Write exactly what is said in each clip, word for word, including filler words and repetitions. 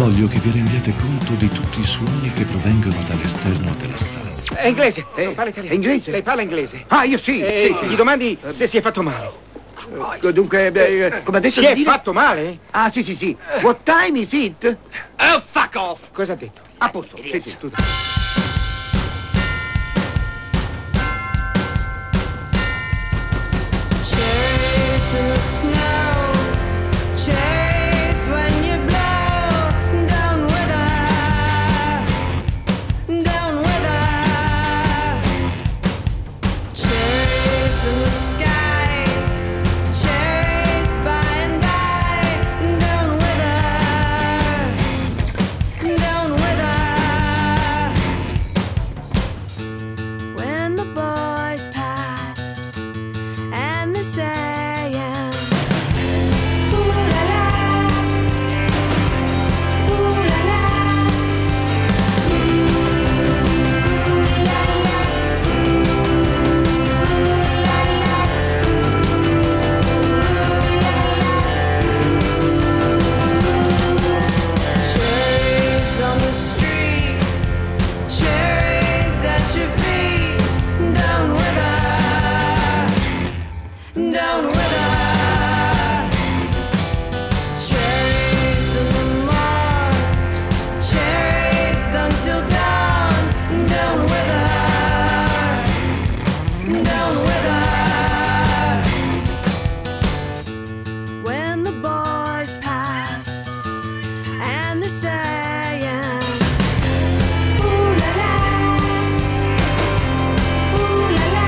Voglio che vi rendiate conto di tutti i suoni che provengono dall'esterno della stanza. È inglese, Eh, non parla italiano. è inglese? Lei parla inglese. Ah, io sì. E sì, sì. gli domandi se si è fatto male. Eh, Dunque, beh, come adesso Si è dire... fatto male? Ah, sì, sì, sì. What time is it? Oh, fuck off! Cosa ha detto? A posto. Sì, sì. Tutto. Cherries in the snow, cherries when you blow down with her, down with her. Cherries in the sky, cherries by and by, down with her, down with her. When the boys pass and they're saying, ooh la la, ooh la la, ooh la la, ooh la la, cherries on the street, cherries at your feet, down with her, down with her. Cherries in the mall, cherries until dawn, down with her, down with her. When the boys pass and they're saying, ooh la la, ooh la la,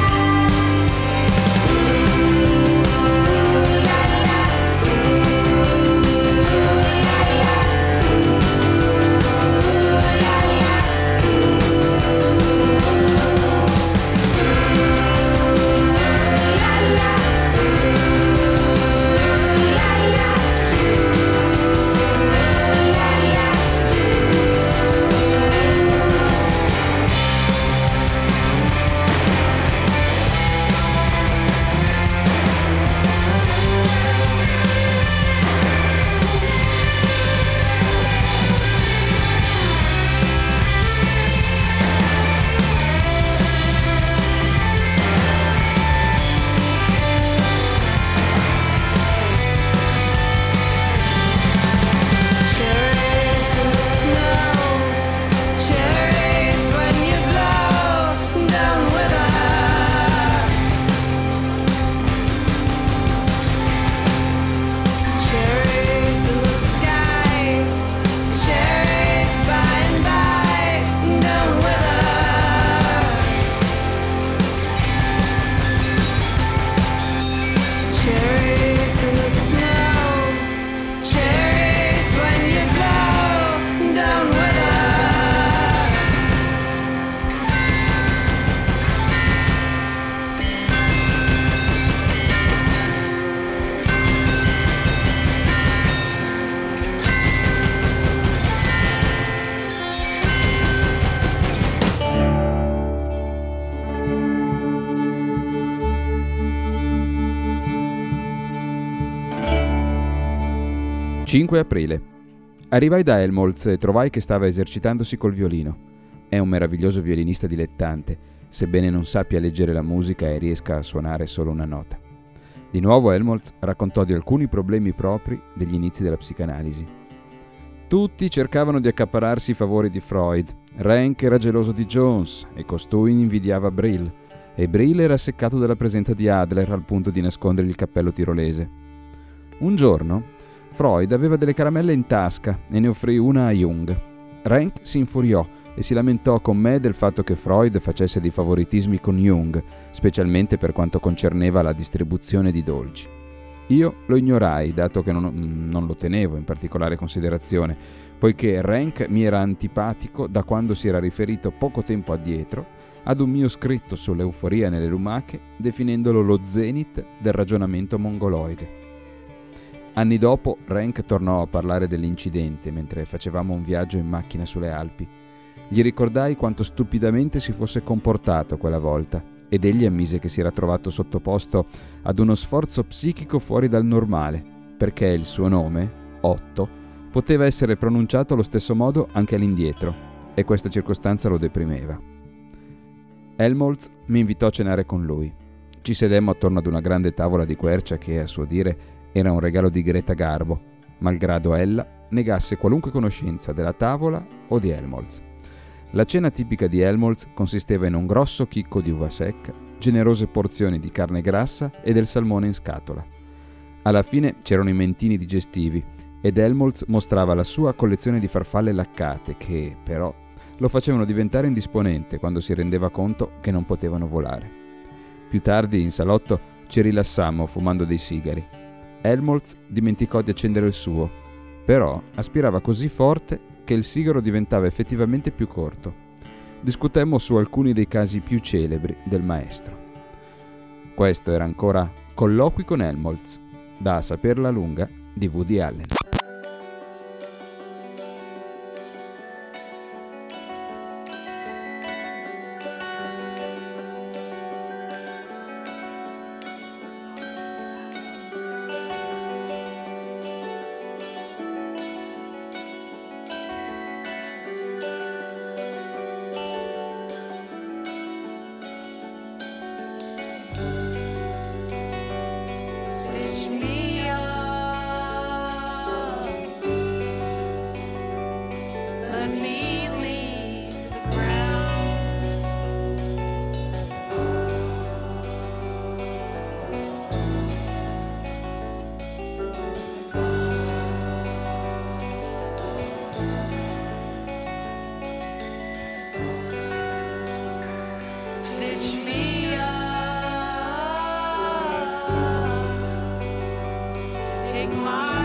cherries in the snow, cherries when you blow, down with her. Cherries in the sky, cherries by and by, down with her. Cherries in the snow, cherries when you blow, down with her. cinque aprile. Arrivai da Helmholtz e trovai che stava esercitandosi col violino. È un meraviglioso violinista dilettante, sebbene non sappia leggere la musica e riesca a suonare solo una nota. Di nuovo Helmholtz raccontò di alcuni problemi propri degli inizi della psicanalisi. Tutti cercavano di accaparrarsi i favori di Freud. Rank era geloso di Jones e costui invidiava Brill, e Brill era seccato dalla presenza di Adler al punto di nascondere il cappello tirolese. Un giorno Freud aveva delle caramelle in tasca e ne offrì una a Jung. Rank si infuriò e si lamentò con me del fatto che Freud facesse dei favoritismi con Jung, specialmente per quanto concerneva la distribuzione di dolci. Io lo ignorai, dato che non, non lo tenevo in particolare considerazione, poiché Rank mi era antipatico da quando si era riferito poco tempo addietro ad un mio scritto sull'euforia nelle lumache, definendolo lo zenith del ragionamento mongoloide. Anni dopo, Rank tornò a parlare dell'incidente mentre facevamo un viaggio in macchina sulle Alpi. Gli ricordai quanto stupidamente si fosse comportato quella volta ed egli ammise che si era trovato sottoposto ad uno sforzo psichico fuori dal normale, perché il suo nome, Otto, poteva essere pronunciato allo stesso modo anche all'indietro, e questa circostanza lo deprimeva. Helmholtz mi invitò a cenare con lui. Ci sedemmo attorno ad una grande tavola di quercia che, a suo dire, era un regalo di Greta Garbo, malgrado ella negasse qualunque conoscenza della tavola o di Helmholtz. La cena tipica di Helmholtz consisteva in un grosso chicco di uva secca, generose porzioni di carne grassa e del salmone in scatola. Alla fine c'erano i mentini digestivi ed Helmholtz mostrava la sua collezione di farfalle laccate che, però, lo facevano diventare indisponente quando si rendeva conto che non potevano volare. Più tardi, in salotto, ci rilassammo fumando dei sigari. Helmholtz dimenticò di accendere il suo, però aspirava così forte che il sigaro diventava effettivamente più corto. Discutemmo su alcuni dei casi più celebri del maestro. Questo era ancora Colloqui con Helmholtz, da A saperla lunga di Woody Allen. Stitch me up, let me leave the ground. Stitch me up. Take my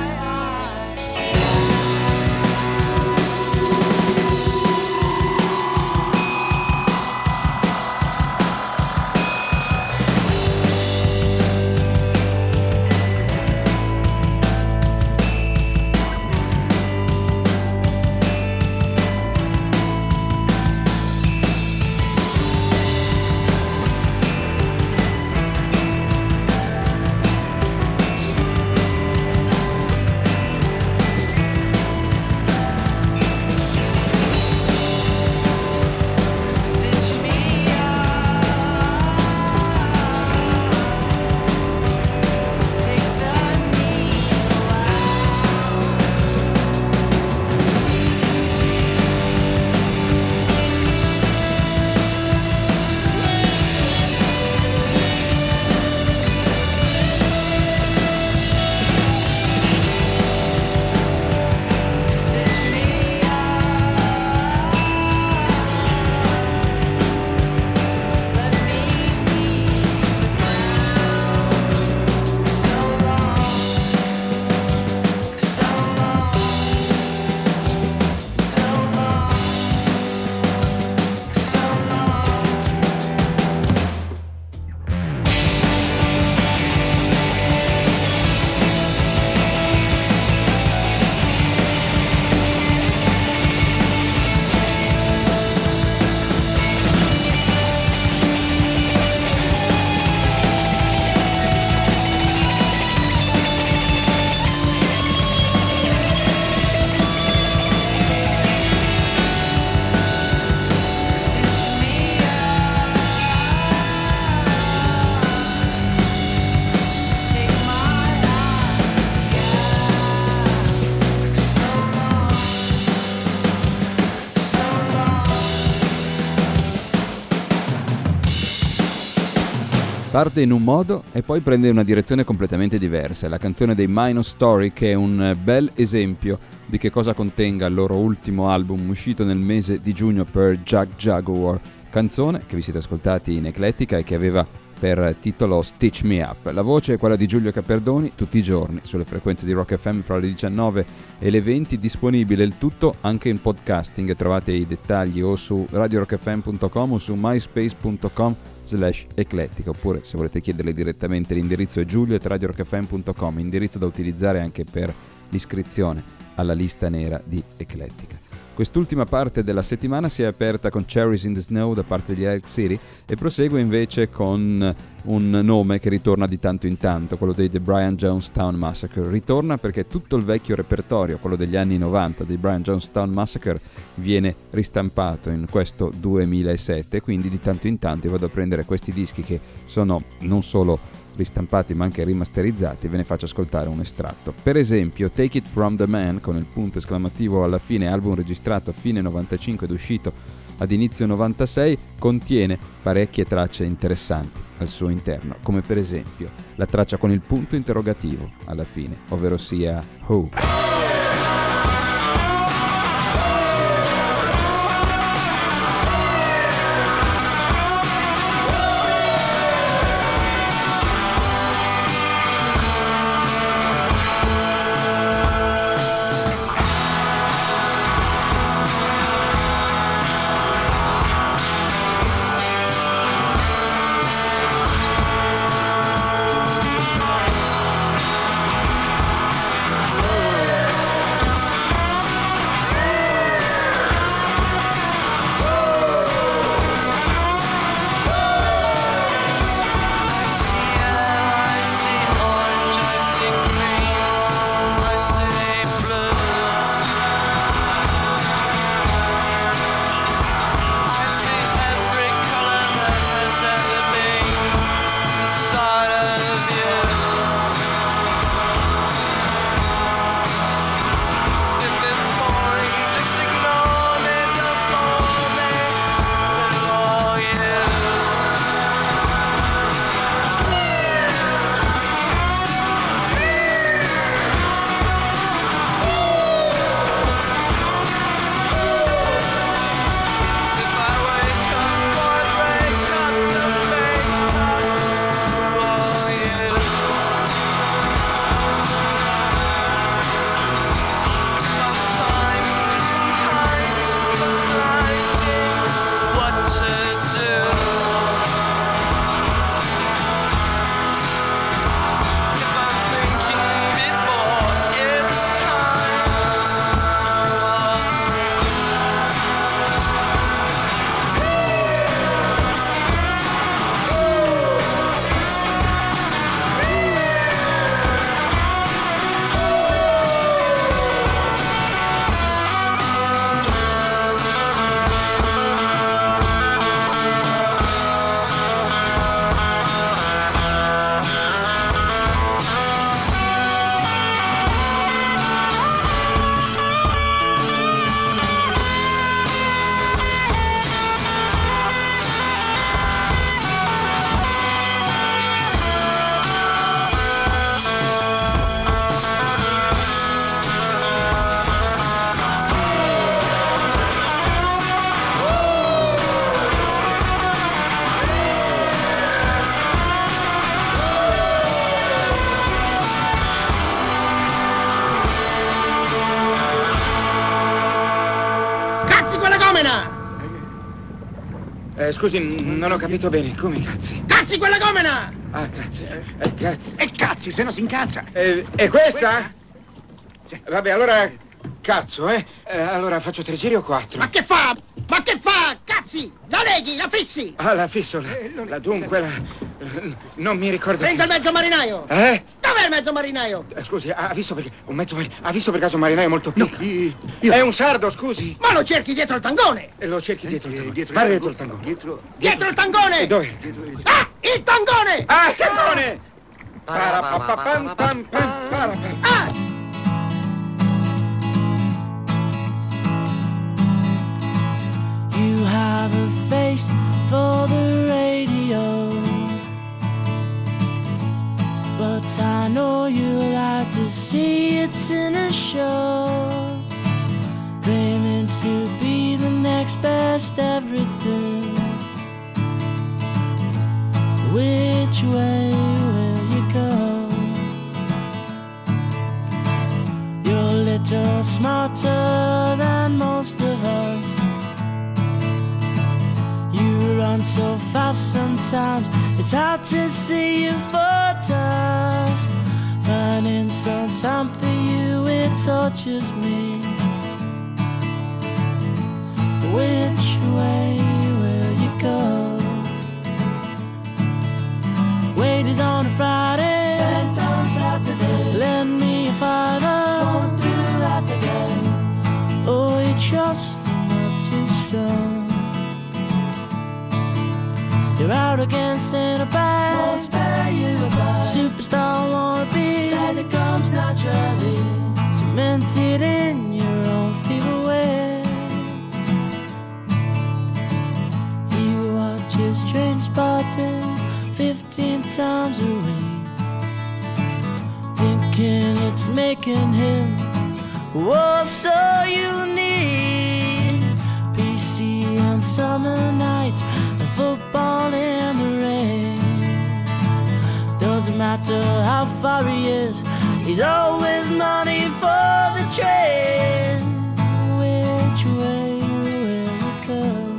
Parte in un modo e poi prende una direzione completamente diversa. È la canzone dei Minor Story, che è un bel esempio di che cosa contenga il loro ultimo album uscito nel mese di giugno per Jug Jaguar, canzone che vi siete ascoltati in Eclettica e che aveva per titolo Stitch Me Up. La voce è quella di Giulio Caperdoni, tutti i giorni sulle frequenze di Rock F M fra le diciannove e le venti, disponibile il tutto anche in podcasting. Trovate i dettagli o su radio rock f m punto com o su myspace punto com slash eclettica, oppure se volete chiederle direttamente l'indirizzo è giulio at radio rock f m punto com, indirizzo da utilizzare anche per l'iscrizione alla lista nera di Eclettica. Quest'ultima parte della settimana si è aperta con Cherries in the Snow da parte degli Elk City e prosegue invece con un nome che ritorna di tanto in tanto, quello dei The Brian Jonestown Massacre. Ritorna perché tutto il vecchio repertorio, quello degli anni novanta dei Brian Jonestown Massacre, viene ristampato in questo duemilasette, quindi di tanto in tanto io vado a prendere questi dischi che sono non solo ristampati ma anche rimasterizzati e ve ne faccio ascoltare un estratto. Per esempio Take It From The Man, con il punto esclamativo alla fine, album registrato a fine novantacinque ed uscito ad inizio novantasei, contiene parecchie tracce interessanti al suo interno, come per esempio la traccia con il punto interrogativo alla fine, ovvero sia Who. Eh, scusi, n- non ho capito bene. Come cazzi? Cazzi quella gomena! Ah, cazzi. Eh, eh, cazzi. E cazzi, se no si incazza. Eh, e questa? Questa? Sì. Vabbè, allora... Cazzo, eh? eh? Allora faccio tre giri o quattro? Ma che fa? Ma che fa? Cazzi! La leghi, la fissi! Ah, la fisso, la, Eh, non- la dunque, la... Non mi ricordo... Venga il mezzo marinaio! Eh? Dov'è il mezzo marinaio? Eh, Scusi, ha visto perché... Un mezzo mari... Ha visto per caso un marinaio molto No, piccolo? io- io- È un sardo, scusi. Ma lo cerchi dietro il tangone! E lo cerchi dietro il Eh, tangone. dietro Guarda il- dietro il tangone. Dietro, dietro E il tangone! dov'è? Ah, il tangone! Ah, il tangone! Parapapapam, pam, pam, parapam. Ah! You have a face for the radio, but I know you like to see it in a show, claiming to be the next best everything. Which way will you go? You're a little smarter than most of us. You run so fast sometimes it's hard to see you for dust. Finding some time for you, it tortures me. Which way will you go? Wages on a Friday, spent on Saturday. Lend me a fiver, won't do that again. Oh, you trust not too strong. You're out against in a bag, won't spare you a bag. Superstar wanna be, said it comes naturally. Cemented in your own feeble way. He watches train spotting fifteen times a week, thinking it's making him oh so unique. P C on summer nights and football in the rain. Doesn't matter how far he is, he's always money for the train. Which way will you go?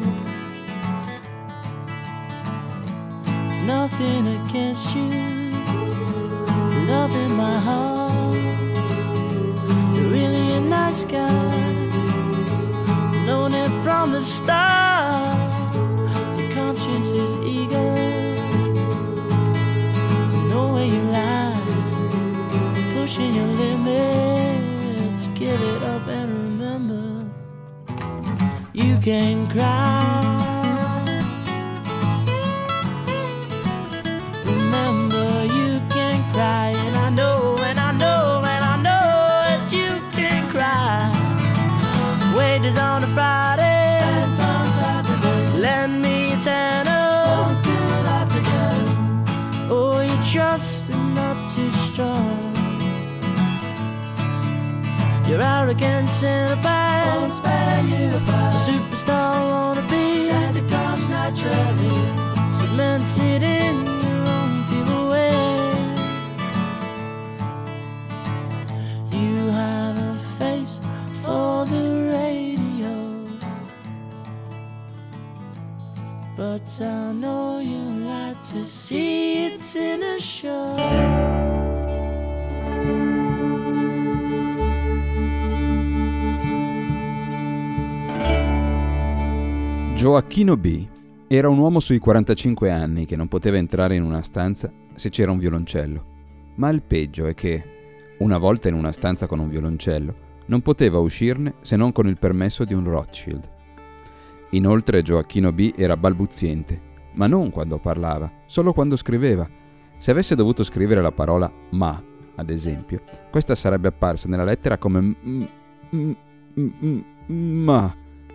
Nothing against you, love in my heart. You're really a nice guy, known it from the start. Your conscience is eager to know where you lie, pushing your limits. Give it up and remember, you can cry. And I know, and I know, and I know that you can cry. Wages on a Friday, spent on Saturday. Lend me a tenner, won't do that again. Oh, you trust and not too strong. You're arrogance in a bag, won't spare you a fight. A superstar wanna be, says it comes naturally. Cemented in your own feeble way. For the radio, but I know you like to see it in a show. Gioacchino B. era un uomo sui quarantacinque anni che non poteva entrare in una stanza se c'era un violoncello. Ma il peggio è che, una volta in una stanza con un violoncello, non poteva uscirne se non con il permesso di un Rothschild. Inoltre Gioacchino B. era balbuziente, ma non quando parlava, solo quando scriveva. Se avesse dovuto scrivere la parola ma, ad esempio, questa sarebbe apparsa nella lettera come m- m- m- m- ma.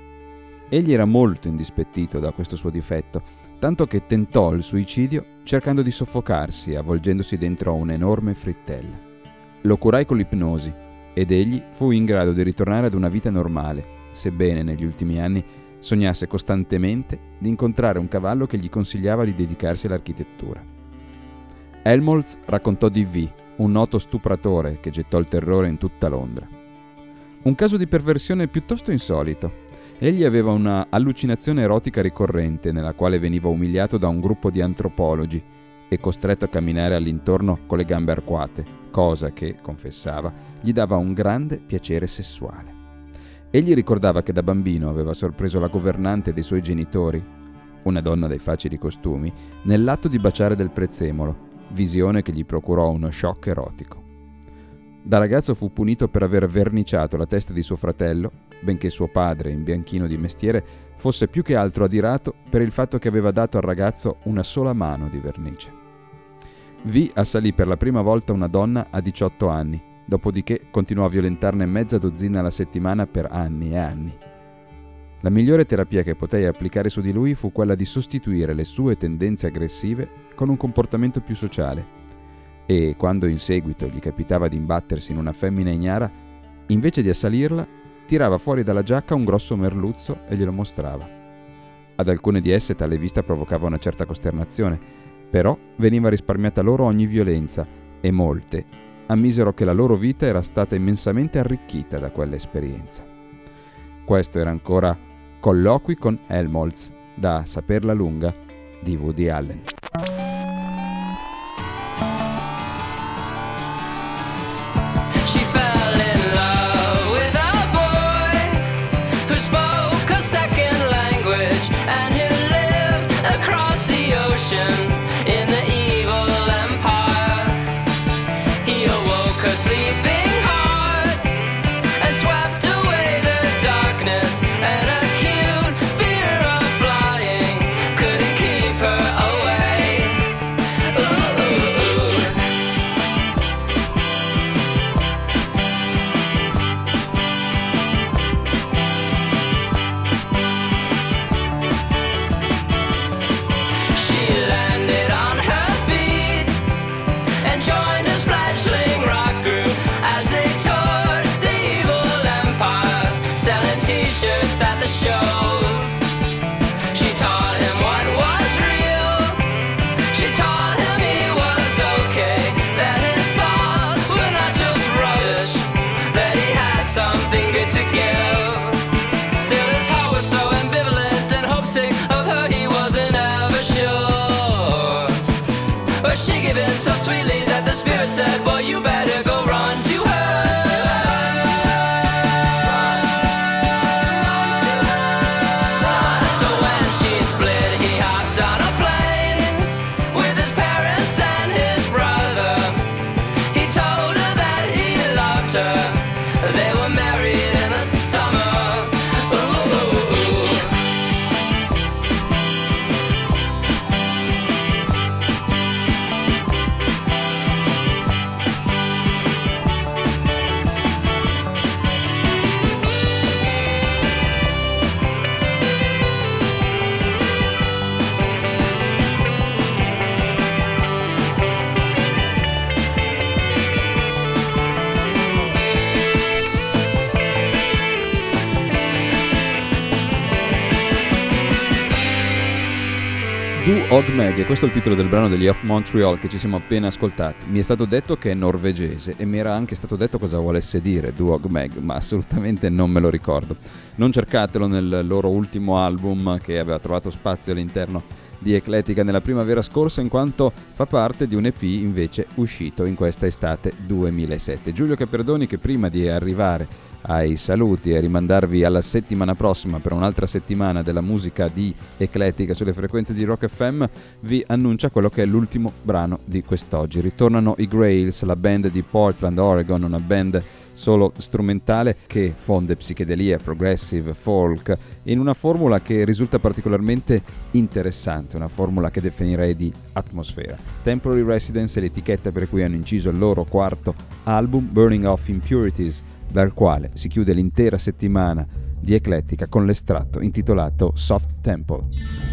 Egli era molto indispettito da questo suo difetto, tanto che tentò il suicidio cercando di soffocarsi, avvolgendosi dentro un'enorme frittella. Lo curai con l'ipnosi, ed egli fu in grado di ritornare ad una vita normale, sebbene negli ultimi anni sognasse costantemente di incontrare un cavallo che gli consigliava di dedicarsi all'architettura. Helmholtz raccontò di V., un noto stupratore che gettò il terrore in tutta Londra. Un caso di perversione piuttosto insolito. Egli aveva una allucinazione erotica ricorrente nella quale veniva umiliato da un gruppo di antropologi e costretto a camminare all'intorno con le gambe arcuate, cosa che, confessava, gli dava un grande piacere sessuale. Egli ricordava che da bambino aveva sorpreso la governante dei suoi genitori, una donna dai facili costumi, nell'atto di baciare del prezzemolo, visione che gli procurò uno shock erotico. Da ragazzo fu punito per aver verniciato la testa di suo fratello, benché suo padre, in bianchino di mestiere, fosse più che altro adirato per il fatto che aveva dato al ragazzo una sola mano di vernice. V. assalì per la prima volta una donna a diciotto anni, dopodiché continuò a violentarne mezza dozzina alla settimana per anni e anni. La migliore terapia che potei applicare su di lui fu quella di sostituire le sue tendenze aggressive con un comportamento più sociale. E quando in seguito gli capitava di imbattersi in una femmina ignara, invece di assalirla, tirava fuori dalla giacca un grosso merluzzo e glielo mostrava. Ad alcune di esse tale vista provocava una certa costernazione, però veniva risparmiata loro ogni violenza e molte ammisero che la loro vita era stata immensamente arricchita da quell'esperienza. Questo era ancora Colloqui con Helmholtz, da Saperla lunga di Woody Allen. She fell in love with a boy who spoke a second dancing so sweetly that the spirit said, boy, you better go run to her. So when she split, he hopped on a plane with his parents and his brother. He told her that he loved her. They were married in the summer. Ooh, ooh, ooh. Do Og Meg, e questo è il titolo del brano degli Off Montreal che ci siamo appena ascoltati. Mi è stato detto che è norvegese e mi era anche stato detto cosa volesse dire Do Og Meg, ma assolutamente non me lo ricordo. Non cercatelo nel loro ultimo album che aveva trovato spazio all'interno di Eclettica nella primavera scorsa, in quanto fa parte di un E P invece uscito in questa estate duemilasette. Giulio Caperdoni, che prima di arrivare ai saluti e rimandarvi alla settimana prossima per un'altra settimana della musica di Eclettica sulle frequenze di Rock F M, vi annuncia quello che è l'ultimo brano di quest'oggi. Ritornano i Grails, la band di Portland, Oregon, una band solo strumentale che fonde psichedelia, progressive, folk, in una formula che risulta particolarmente interessante, una formula che definirei di atmosfera. Temporary Residence è l'etichetta per cui hanno inciso il loro quarto album, Burning Off Impurities, dal quale si chiude l'intera settimana di Eclettica con l'estratto intitolato Soft Temple.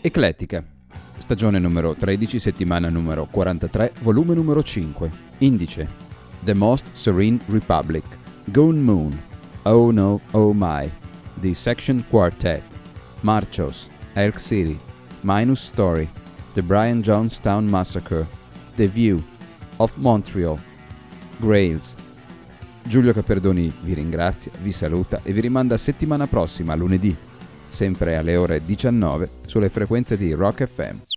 Eclettica, stagione numero tredici, settimana numero quarantatré, volume numero cinque. Indice: The Most Serene Republic, Gone Moon, Oh No, Oh My, The Section Quartet, Marchos, Elk City, Minus Story, The Brian Jonestown Massacre, The View, Of Montreal, Grails. Giulio Caperdoni vi ringrazia, vi saluta e vi rimanda settimana prossima, lunedì, sempre alle ore diciannove, sulle frequenze di Rock F M.